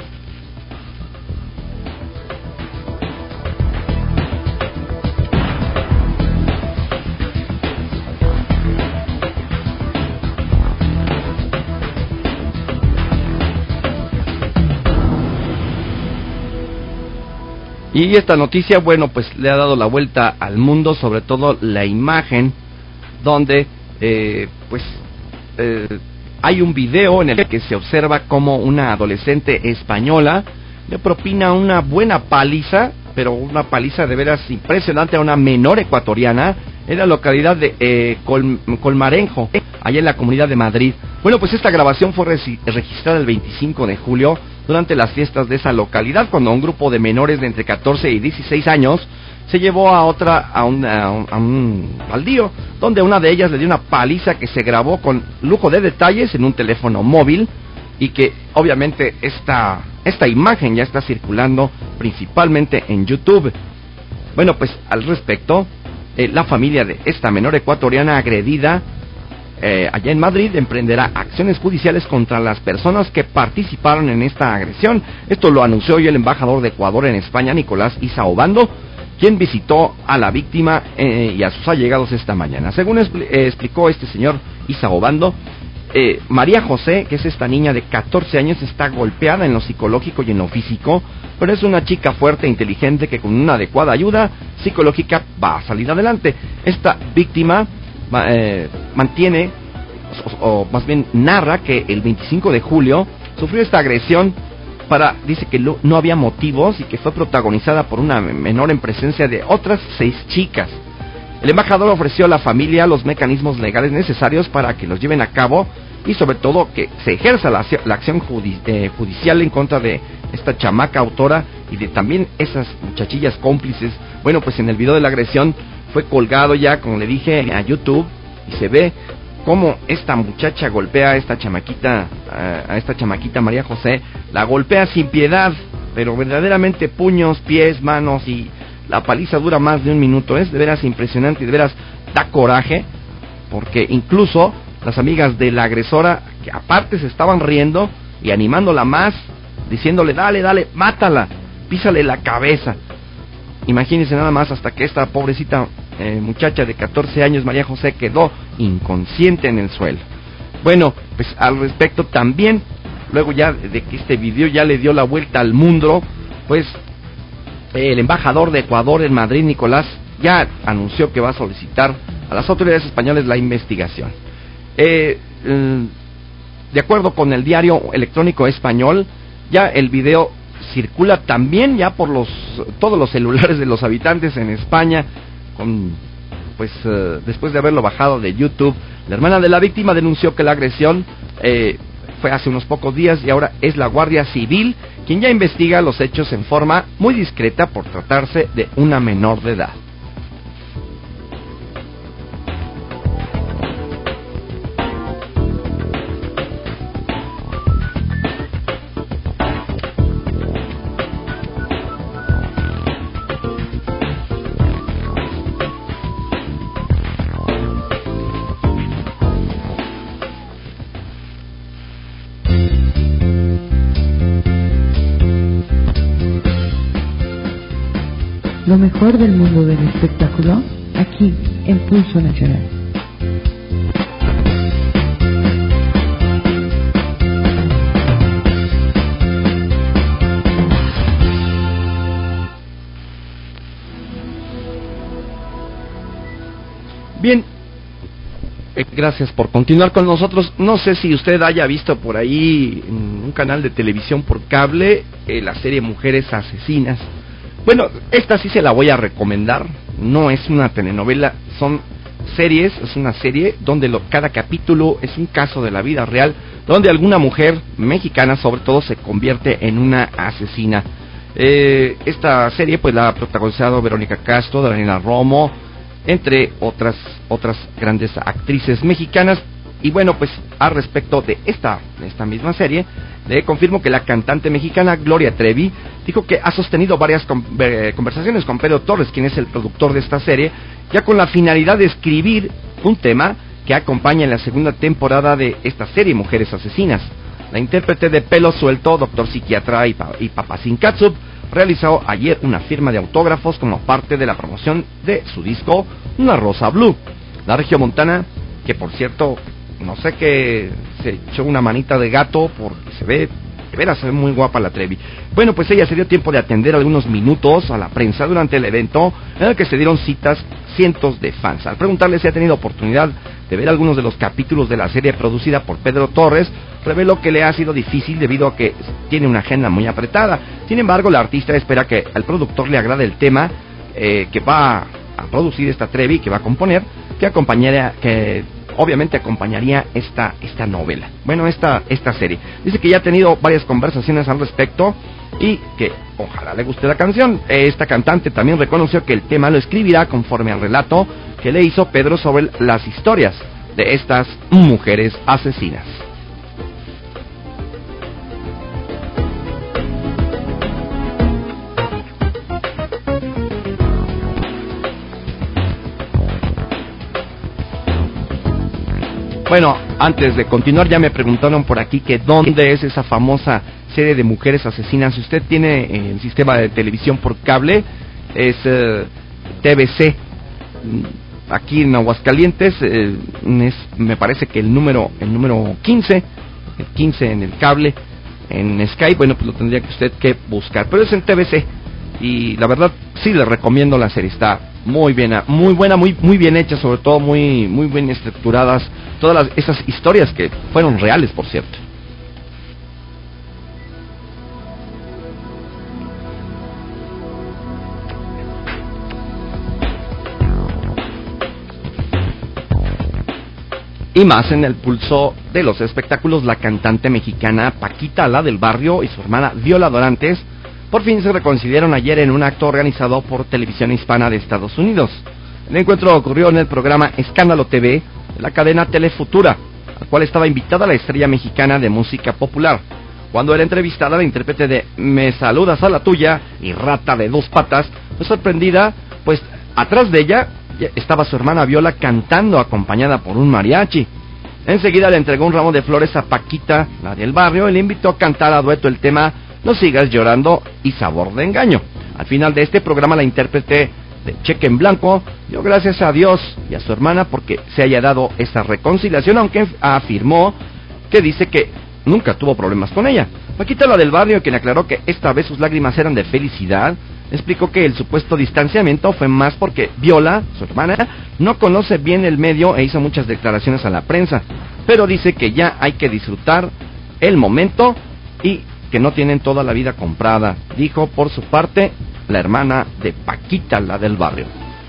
Y esta noticia, bueno, pues le ha dado la vuelta al mundo, sobre todo la imagen donde hay un video en el que se observa como una adolescente española le propina una buena paliza, pero una paliza de veras impresionante a una menor ecuatoriana en la localidad de Colmarenjo, allá en la Comunidad de Madrid. Bueno, pues esta grabación fue registrada el 25 de julio durante las fiestas de esa localidad, cuando un grupo de menores de entre 14 y 16 años se llevó a un baldío, donde una de ellas le dio una paliza que se grabó con lujo de detalles en un teléfono móvil, y que obviamente esta imagen ya está circulando principalmente en YouTube. Bueno, pues al respecto, la familia de esta menor ecuatoriana agredida allá en Madrid emprenderá acciones judiciales contra las personas que participaron en esta agresión. Esto lo anunció hoy el embajador de Ecuador en España, Nicolás Isa Obando, quien visitó a la víctima y a sus allegados esta mañana. Según explicó este señor Isa Obando, María José, que es esta niña de 14 años, está golpeada en lo psicológico y en lo físico, pero es una chica fuerte e inteligente que con una adecuada ayuda psicológica va a salir adelante. Esta víctima mantiene, o más bien narra, que el 25 de julio sufrió esta agresión. Dice que no había motivos y que fue protagonizada por una menor en presencia de otras 6 chicas. El embajador ofreció a la familia los mecanismos legales necesarios para que los lleven a cabo y sobre todo que se ejerza la acción judicial en contra de esta chamaca autora y de también esas muchachillas cómplices. Bueno, pues en el video de la agresión fue colgado ya, como le dije, a YouTube, y se ve cómo esta muchacha golpea a esta chamaquita, María José, la golpea sin piedad, pero verdaderamente puños, pies, manos, y la paliza dura más de 1 minuto. Es de veras impresionante y de veras da coraje, porque incluso las amigas de la agresora, que aparte se estaban riendo y animándola más, diciéndole, dale, mátala, písale la cabeza. Imagínense nada más, hasta que esta pobrecita muchacha de 14 años, María José, quedó inconsciente en el suelo. Bueno, pues al respecto también, luego ya de que este video ya le dio la vuelta al mundo, pues el embajador de Ecuador en Madrid, Nicolás, ya anunció que va a solicitar a las autoridades españolas la investigación. De acuerdo con el diario electrónico español, ya el video circula también ya por todos los celulares de los habitantes en España, después de haberlo bajado de YouTube. La hermana de la víctima denunció que la agresión fue hace unos pocos días, y ahora es la Guardia Civil quien ya investiga los hechos en forma muy discreta por tratarse de una menor de edad. Lo mejor del mundo del espectáculo, aquí en Pulso Nacional. Bien, gracias por continuar con nosotros. No sé si usted haya visto por ahí en un canal de televisión por cable la serie Mujeres Asesinas. Bueno, esta sí se la voy a recomendar. No es una telenovela, son series. Es una serie donde cada capítulo es un caso de la vida real, donde alguna mujer mexicana sobre todo se convierte en una asesina. Esta serie pues la ha protagonizado Verónica Castro, Daniela Romo, entre otras grandes actrices mexicanas. Y bueno, pues al respecto de esta misma serie, le confirmo que la cantante mexicana Gloria Trevi dijo que ha sostenido varias conversaciones con Pedro Torres, quien es el productor de esta serie, ya con la finalidad de escribir un tema que acompaña en la segunda temporada de esta serie Mujeres Asesinas. La intérprete de Pelo Suelto, doctor psiquiatra y Papacín Catsup, realizó ayer una firma de autógrafos como parte de la promoción de su disco Una Rosa Blue. La regiomontana, que por cierto, no sé, que se echó una manita de gato porque se ve muy guapa la Trevi. Bueno, pues ella se dio tiempo de atender algunos minutos a la prensa durante el evento en el que se dieron citas cientos de fans. Al preguntarle si ha tenido oportunidad de ver algunos de los capítulos de la serie producida por Pedro Torres, reveló que le ha sido difícil debido a que tiene una agenda muy apretada. Sin embargo, la artista espera que al productor le agrade el tema que va a producir esta Trevi, que va a componer, que obviamente acompañaría esta novela. Bueno, esta serie. Dice que ya ha tenido varias conversaciones al respecto y que ojalá le guste la canción. Esta cantante también reconoció que el tema lo escribirá conforme al relato que le hizo Pedro sobre las historias de estas mujeres asesinas. Bueno, antes de continuar, ya me preguntaron por aquí que dónde es esa famosa serie de Mujeres Asesinas. Si usted tiene el sistema de televisión por cable, es TVC. Aquí en Aguascalientes me parece que el número 15, el 15 en el cable, en Sky, bueno, pues lo tendría que usted que buscar, pero es en TVC. Y la verdad sí le recomiendo la serie, está muy bien, muy buena, muy bien hecha, sobre todo muy bien estructuradas todas esas historias que fueron reales, por cierto. Y más en el pulso de los espectáculos, la cantante mexicana Paquita, la del Barrio, y su hermana Viola Dorantes por fin se reconciliaron ayer en un acto organizado por Televisión Hispana de Estados Unidos. El encuentro ocurrió en el programa Escándalo TV, de la cadena Telefutura, al cual estaba invitada la estrella mexicana de música popular. Cuando era entrevistada, la intérprete de Me saludas a la tuya y Rata de dos patas, fue sorprendida, pues atrás de ella estaba su hermana Viola cantando acompañada por un mariachi. Enseguida le entregó un ramo de flores a Paquita, la del barrio, y le invitó a cantar a dueto el tema No sigas llorando y Sabor de engaño. Al final de este programa, la intérprete de Cheque en Blanco dio gracias a Dios y a su hermana porque se haya dado esta reconciliación, aunque afirmó que dice que nunca tuvo problemas con ella. Paquita, la del barrio, quien aclaró que esta vez sus lágrimas eran de felicidad, explicó que el supuesto distanciamiento fue más porque Viola, su hermana, no conoce bien el medio e hizo muchas declaraciones a la prensa, pero dice que ya hay que disfrutar el momento y que no tienen toda la vida comprada, dijo por su parte la hermana de Paquita, la del barrio.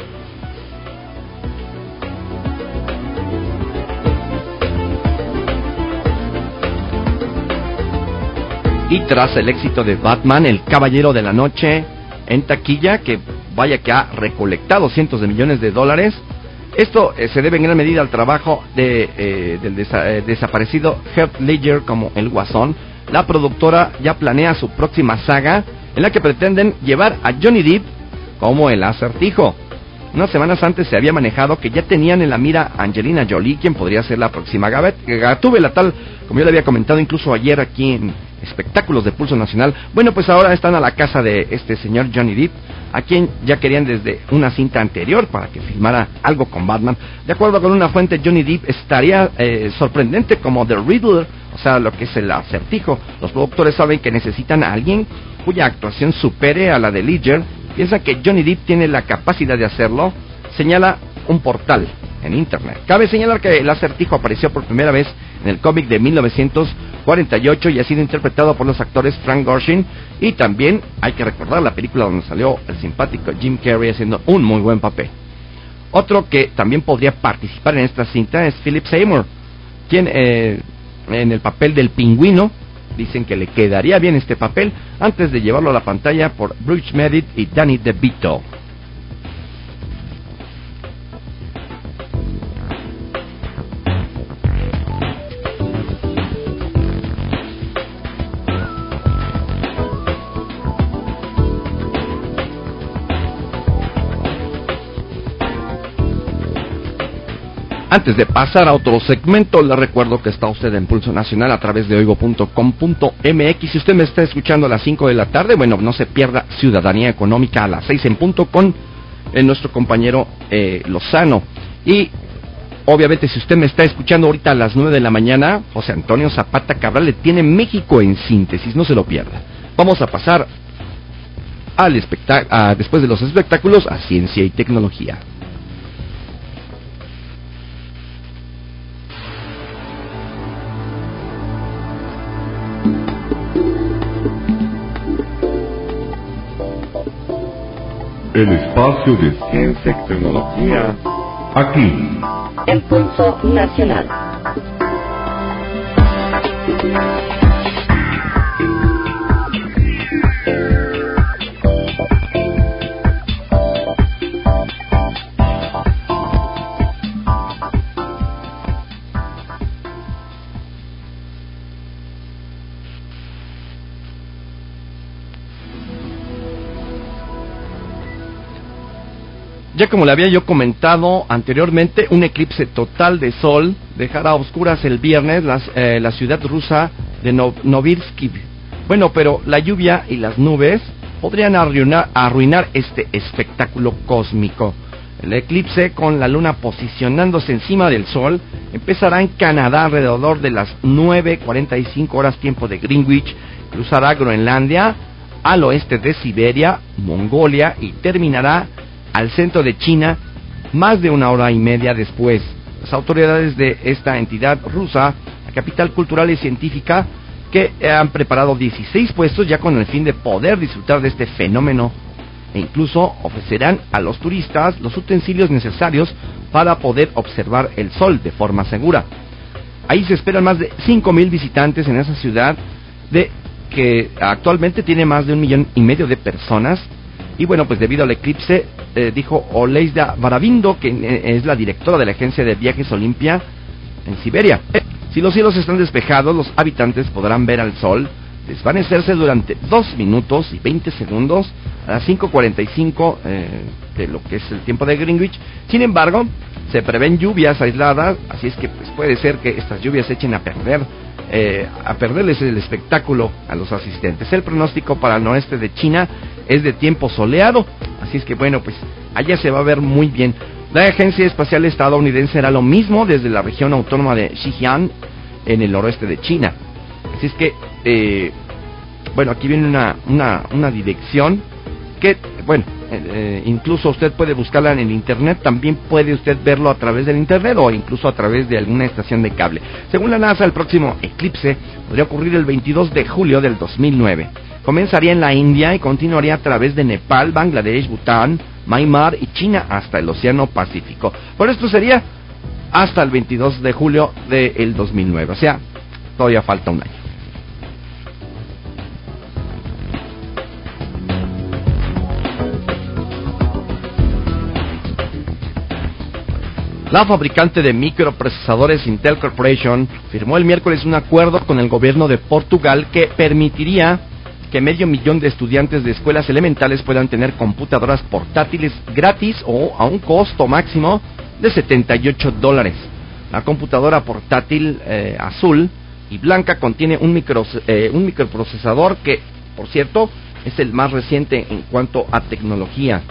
Y tras el éxito de Batman, el Caballero de la Noche en taquilla, que vaya que ha recolectado cientos de millones de dólares, esto se debe en gran medida al trabajo del desaparecido Heath Ledger como el Guasón. La productora ya planea su próxima saga, en la que pretenden llevar a Johnny Depp como el Acertijo. Unas semanas antes se había manejado que ya tenían en la mira a Angelina Jolie, quien podría ser la próxima Gatúbela, tal como yo le había comentado incluso ayer aquí en Espectáculos de Pulso Nacional. Bueno, pues ahora están a la casa de este señor Johnny Depp, a quien ya querían desde una cinta anterior para que filmara algo con Batman. De acuerdo con una fuente, Johnny Depp estaría sorprendente como The Riddler, o sea, lo que es el Acertijo. Los productores saben que necesitan a alguien cuya actuación supere a la de Ledger. Piensa que Johnny Depp tiene la capacidad de hacerlo, señala un portal en internet. Cabe señalar que el Acertijo apareció por primera vez en el cómic de 1948 y ha sido interpretado por los actores Frank Gorshin, y también hay que recordar la película donde salió el simpático Jim Carrey haciendo un muy buen papel. Otro que también podría participar en esta cinta es Philip Seymour, quien en el papel del Pingüino. Dicen que le quedaría bien este papel antes de llevarlo a la pantalla por Bruce Medit y Danny DeVito. Antes de pasar a otro segmento, le recuerdo que está usted en Pulso Nacional a través de oigo.com.mx. Si usted me está escuchando a las 5 de la tarde, bueno, no se pierda Ciudadanía Económica a las 6 en punto con nuestro compañero Lozano. Y obviamente, si usted me está escuchando ahorita a las 9 de la mañana, José Antonio Zapata Cabral le tiene México en síntesis, no se lo pierda. Vamos a pasar al después de los espectáculos a Ciencia y Tecnología. El espacio de ciencia y tecnología, aquí, en Pulso Nacional. Ya como le había yo comentado anteriormente, un eclipse total de sol dejará a oscuras el viernes la ciudad rusa de Novirsky. Bueno, pero la lluvia y las nubes podrían arruinar este espectáculo cósmico. El eclipse, con la luna posicionándose encima del sol, empezará en Canadá alrededor de las 9:45 horas tiempo de Greenwich, cruzará Groenlandia, al oeste de Siberia, Mongolia, y terminará al centro de China más de 1 hora y media después. Las autoridades de esta entidad rusa, la capital cultural y científica, que han preparado 16 puestos ya con el fin de poder disfrutar de este fenómeno, e incluso ofrecerán a los turistas los utensilios necesarios para poder observar el sol de forma segura. Ahí se esperan más de 5,000 visitantes en esa ciudad, que actualmente tiene más de 1,5 millones de personas. Y bueno, pues debido al eclipse dijo Oleida Barabindo, que es la directora de la agencia de viajes Olimpia en Siberia. Si los cielos están despejados, los habitantes podrán ver al sol desvanecerse durante 2 minutos y 20 segundos a las 5:45 de lo que es el tiempo de Greenwich. Sin embargo, se prevén lluvias aisladas, así es que pues, puede ser que estas lluvias echen a perderles el espectáculo a los asistentes. El pronóstico para el noreste de China es de tiempo soleado, así es que bueno, pues allá se va a ver muy bien. La agencia espacial estadounidense hará lo mismo desde la región autónoma de Xinjiang en el noroeste de China. Así es que, bueno, aquí viene una dirección que, bueno, incluso usted puede buscarla en el internet, también puede usted verlo a través del internet o incluso a través de alguna estación de cable. Según la NASA, el próximo eclipse podría ocurrir el 22 de julio del 2009. Comenzaría en la India y continuaría a través de Nepal, Bangladesh, Bután, Myanmar y China hasta el Océano Pacífico. Por esto sería hasta el 22 de julio del 2009, o sea, todavía falta un año. La fabricante de microprocesadores Intel Corporation firmó el miércoles un acuerdo con el gobierno de Portugal que permitiría que 500,000 de estudiantes de escuelas elementales puedan tener computadoras portátiles gratis o a un costo máximo de $78. La computadora portátil azul y blanca contiene un microprocesador que, por cierto, es el más reciente en cuanto a tecnología.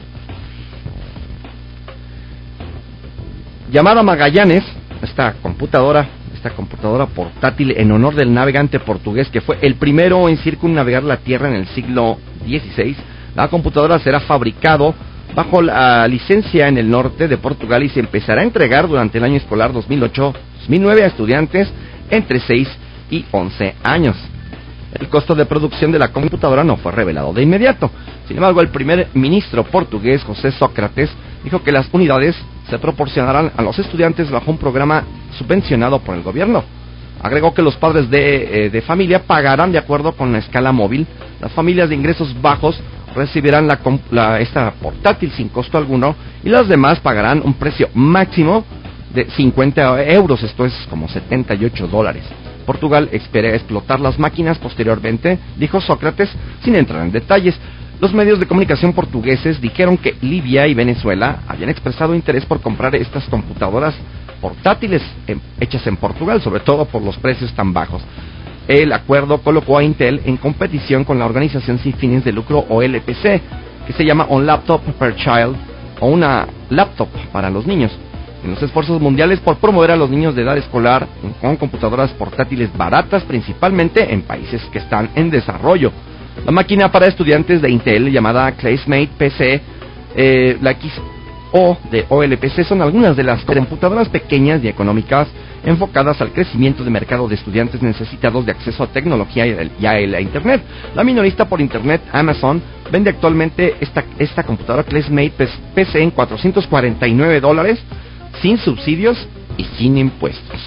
Llamada Magallanes, esta computadora portátil en honor del navegante portugués que fue el primero en circunnavegar la Tierra en el siglo XVI. La computadora será fabricado bajo la licencia en el norte de Portugal y se empezará a entregar durante el año escolar 2008-2009 a estudiantes entre 6 y 11 años. El costo de producción de la computadora no fue revelado de inmediato. Sin embargo, el primer ministro portugués, José Sócrates, dijo que las unidades se proporcionarán a los estudiantes bajo un programa subvencionado por el gobierno. Agregó que los padres de familia pagarán de acuerdo con la escala móvil. Las familias de ingresos bajos recibirán esta portátil sin costo alguno y las demás pagarán un precio máximo de 50 euros, esto es como $78. Portugal espera explotar las máquinas posteriormente, dijo Sócrates, sin entrar en detalles. Los medios de comunicación portugueses dijeron que Libia y Venezuela habían expresado interés por comprar estas computadoras portátiles hechas en Portugal, sobre todo por los precios tan bajos. El acuerdo colocó a Intel en competición con la organización sin fines de lucro OLPC, que se llama On Laptop Per Child, o una laptop para los niños, en los esfuerzos mundiales por promover a los niños de edad escolar con computadoras portátiles baratas, principalmente en países que están en desarrollo. La máquina para estudiantes de Intel, llamada Classmate PC, la XO de OLPC, son algunas de las computadoras pequeñas y económicas enfocadas al crecimiento de mercado de estudiantes necesitados de acceso a tecnología y a la Internet. La minorista por Internet, Amazon, vende actualmente esta computadora Classmate PC en $449, sin subsidios y sin impuestos.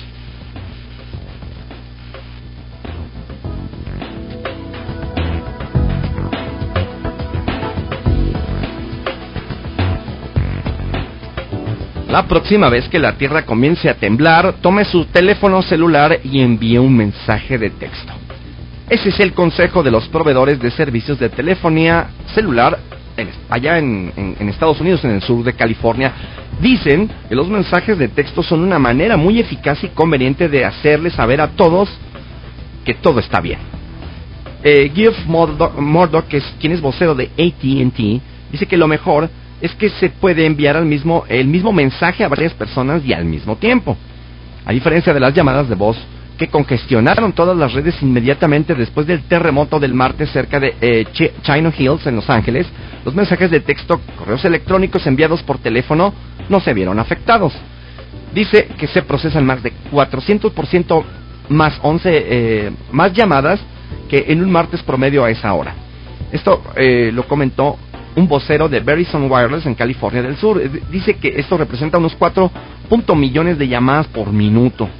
La próxima vez que la Tierra comience a temblar, tome su teléfono celular y envíe un mensaje de texto. Ese es el consejo de los proveedores de servicios de telefonía celular allá en Estados Unidos, en el sur de California. Dicen que los mensajes de texto son una manera muy eficaz y conveniente de hacerles saber a todos que todo está bien. Geoff Murdoch, quien es vocero de AT&T, dice que lo mejor es que se puede enviar el mismo mensaje a varias personas y al mismo tiempo. A diferencia de las llamadas de voz que congestionaron todas las redes inmediatamente después del terremoto del martes cerca de Chino Hills en Los Ángeles, los mensajes de texto, correos electrónicos enviados por teléfono no se vieron afectados. Dice que se procesan más de 400% más llamadas que en un martes promedio a esa hora. Esto lo comentó un vocero de Verizon Wireless en California del Sur. Dice que esto representa unos 4 millones de llamadas por minuto.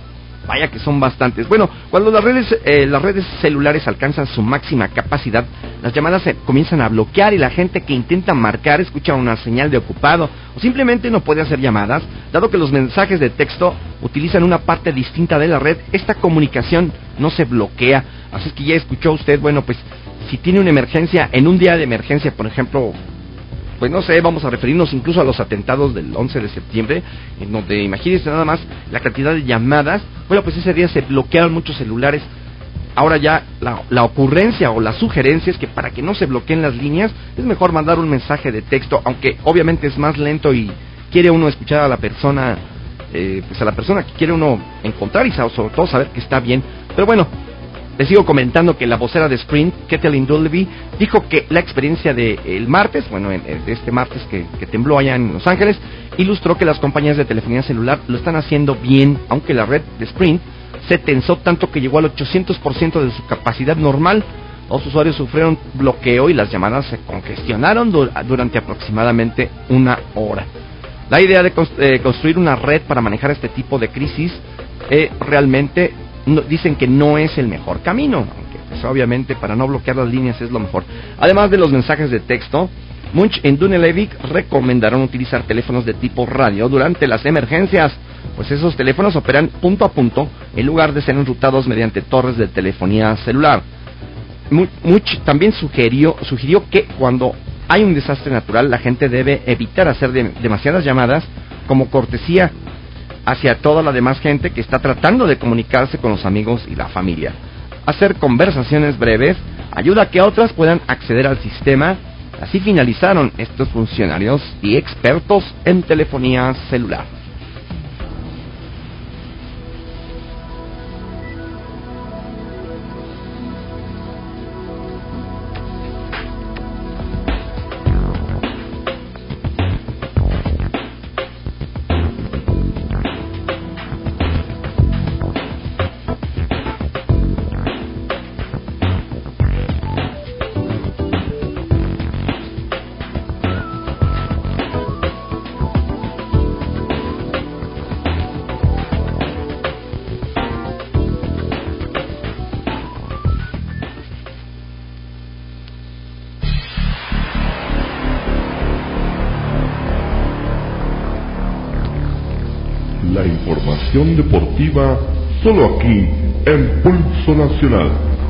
Vaya que son bastantes. Bueno, cuando las redes celulares alcanzan su máxima capacidad, las llamadas se comienzan a bloquear y la gente que intenta marcar escucha una señal de ocupado o simplemente no puede hacer llamadas, dado que los mensajes de texto utilizan una parte distinta de la red. Esta comunicación no se bloquea. Así es que ya escuchó usted, bueno, pues si tiene una emergencia, en un día de emergencia, por ejemplo, pues no sé, vamos a referirnos incluso a los atentados del 11 de septiembre, en donde imagínense nada más la cantidad de llamadas. Bueno, pues ese día se bloquearon muchos celulares. Ahora ya la ocurrencia o la sugerencia es que para que no se bloqueen las líneas, es mejor mandar un mensaje de texto, aunque obviamente es más lento y quiere uno escuchar a la persona, pues a la persona que quiere uno encontrar y sobre todo saber que está bien. Pero bueno, les sigo comentando que la vocera de Sprint, Kathleen Dolby, dijo que la experiencia del martes, de este martes que tembló allá en Los Ángeles, ilustró que las compañías de telefonía celular lo están haciendo bien, aunque la red de Sprint se tensó tanto que llegó al 800% de su capacidad normal. Los usuarios sufrieron bloqueo y las llamadas se congestionaron durante aproximadamente una hora. La idea de construir una red para manejar este tipo de crisis realmente dicen que no es el mejor camino, aunque pues obviamente para no bloquear las líneas es lo mejor. Además de los mensajes de texto, Munch y Dunelevik recomendaron utilizar teléfonos de tipo radio durante las emergencias, pues esos teléfonos operan punto a punto en lugar de ser enrutados mediante torres de telefonía celular. Munch también sugirió que cuando hay un desastre natural, la gente debe evitar hacer demasiadas llamadas como cortesía hacia toda la demás gente que está tratando de comunicarse con los amigos y la familia. Hacer conversaciones breves ayuda a que otras puedan acceder al sistema. Así finalizaron estos funcionarios y expertos en telefonía celular. La información deportiva solo aquí en Pulso Nacional.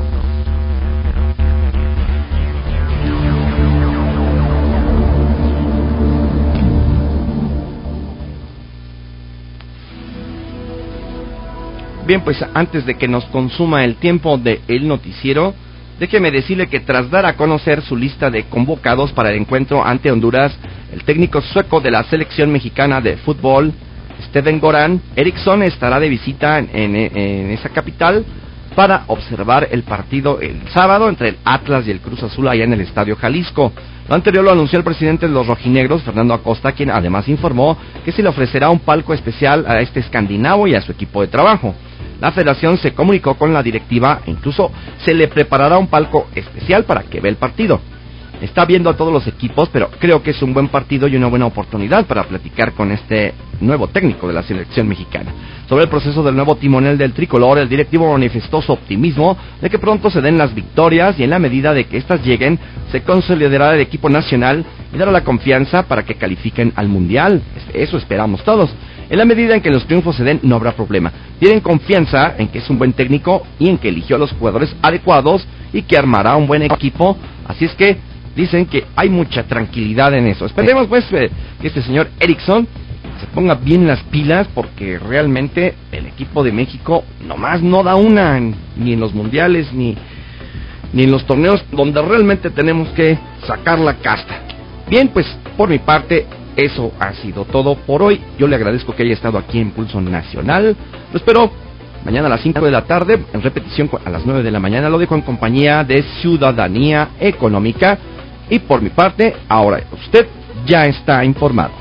Bien, pues antes de que nos consuma el tiempo del noticiero, déjeme decirle que tras dar a conocer su lista de convocados para el encuentro ante Honduras, el técnico sueco de la selección mexicana de fútbol, Steven-Goran Eriksson, estará de visita en esa capital para observar el partido el sábado entre el Atlas y el Cruz Azul allá en el Estadio Jalisco. Lo anterior lo anunció el presidente de los rojinegros, Fernando Acosta, quien además informó que se le ofrecerá un palco especial a este escandinavo y a su equipo de trabajo. La federación se comunicó con la directiva e incluso se le preparará un palco especial para que vea el partido. Está viendo a todos los equipos, pero creo que es un buen partido y una buena oportunidad para platicar con este nuevo técnico de la selección mexicana. Sobre el proceso del nuevo timonel del tricolor, el directivo manifestó su optimismo de que pronto se den las victorias y en la medida de que éstas lleguen, se consolidará el equipo nacional y dará la confianza para que califiquen al Mundial. Eso esperamos todos. En la medida en que los triunfos se den, no habrá problema. Tienen confianza en que es un buen técnico y en que eligió a los jugadores adecuados y que armará un buen equipo. Así es que dicen que hay mucha tranquilidad en eso. Esperemos pues que este señor Eriksson se ponga bien las pilas, porque realmente el equipo de México nomás no da una, ni en los mundiales ni en los torneos donde realmente tenemos que sacar la casta. Bien, pues por mi parte eso ha sido todo por hoy. Yo le agradezco que haya estado aquí en Pulso Nacional. Lo espero mañana a las 5 de la tarde, en repetición a las 9 de la mañana. Lo dejo en compañía de Ciudadanía Económica. Y por mi parte, ahora usted ya está informado.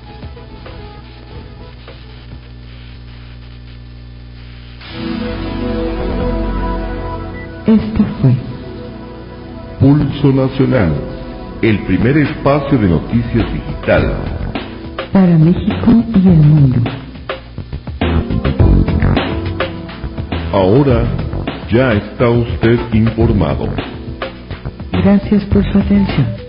Esto fue Pulso Nacional, el primer espacio de noticias digital para México y el mundo. Ahora ya está usted informado. Gracias por su atención.